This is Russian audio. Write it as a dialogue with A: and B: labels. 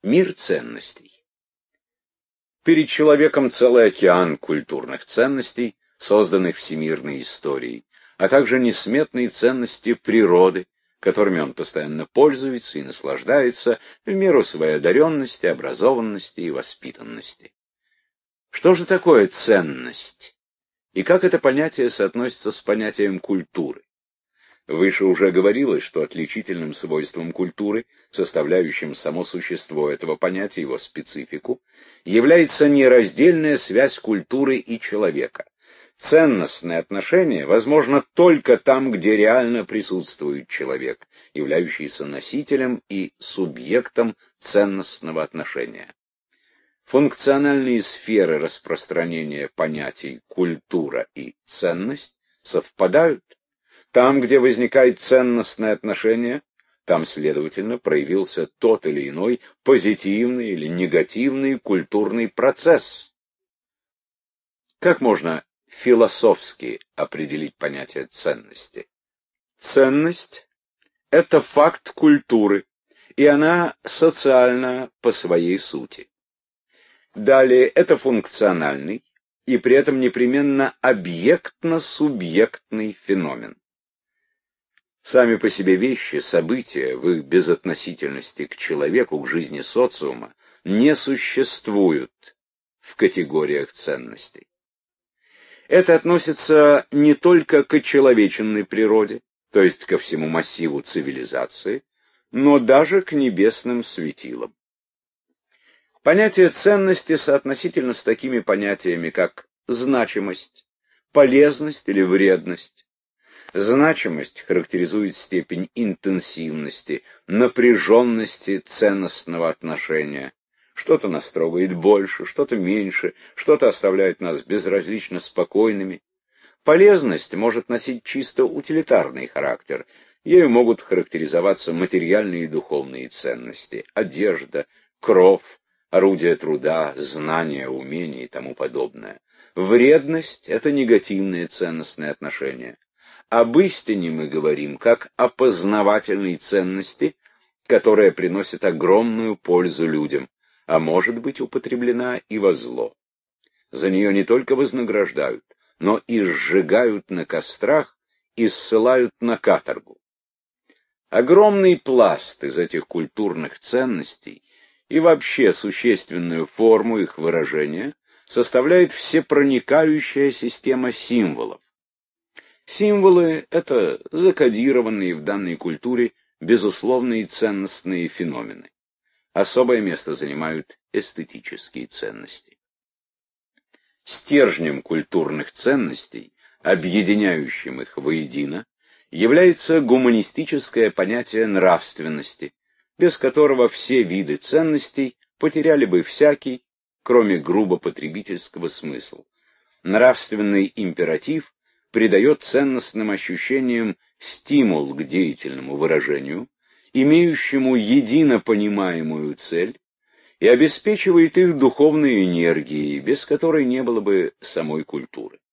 A: Мир ценностей. Перед человеком целый океан культурных ценностей, созданных всемирной историей, а также несметные ценности природы, которыми он постоянно пользуется и наслаждается в меру своей одаренности, образованности и воспитанности. Что же такое ценность? И как это понятие соотносится с понятием культуры? Выше уже говорилось, что отличительным свойством культуры, составляющим само существо этого понятия, его специфику, является нераздельная связь культуры и человека. Ценностное отношение возможно только там, где реально присутствует человек, являющийся носителем и субъектом ценностного отношения. Функциональные сферы распространения понятий культура и ценность совпадают. Там, где возникает ценностное отношение, там, следовательно, проявился тот или иной позитивный или негативный культурный процесс. Как можно философски определить понятие ценности? Ценность – это факт культуры, и она социальна по своей сути. Далее, это функциональный и при этом непременно объектно-субъектный феномен. Сами по себе вещи, события, в их безотносительности к человеку, к жизни социума, не существуют в категориях ценностей. Это относится не только к человечной природе, то есть ко всему массиву цивилизации, но даже к небесным светилам. Понятие ценности соотносительно с такими понятиями, как значимость, полезность или вредность. Значимость характеризует степень интенсивности, напряженности ценностного отношения. Что-то нас трогает больше, что-то меньше, что-то оставляет нас безразлично спокойными. Полезность может носить чисто утилитарный характер. Ею могут характеризоваться материальные и духовные ценности, одежда, кров, орудия труда, знания, умения и тому подобное. Вредность – это негативные ценностные отношения. Об истине мы говорим как о познавательной ценности, которая приносит огромную пользу людям, а может быть употреблена и во зло. За нее не только вознаграждают, но и сжигают на кострах и ссылают на каторгу. Огромный пласт из этих культурных ценностей и вообще существенную форму их выражения составляет всепроникающая система символов. Символы — это закодированные в данной культуре безусловные ценностные феномены. Особое место занимают эстетические ценности. Стержнем культурных ценностей, объединяющим их воедино, является гуманистическое понятие нравственности, без которого все виды ценностей потеряли бы всякий, кроме грубо потребительского, смысл. Нравственный императив придает ценностным ощущениям стимул к деятельному выражению, имеющему едино понимаемую цель, и обеспечивает их духовной энергией, без которой не было бы самой культуры.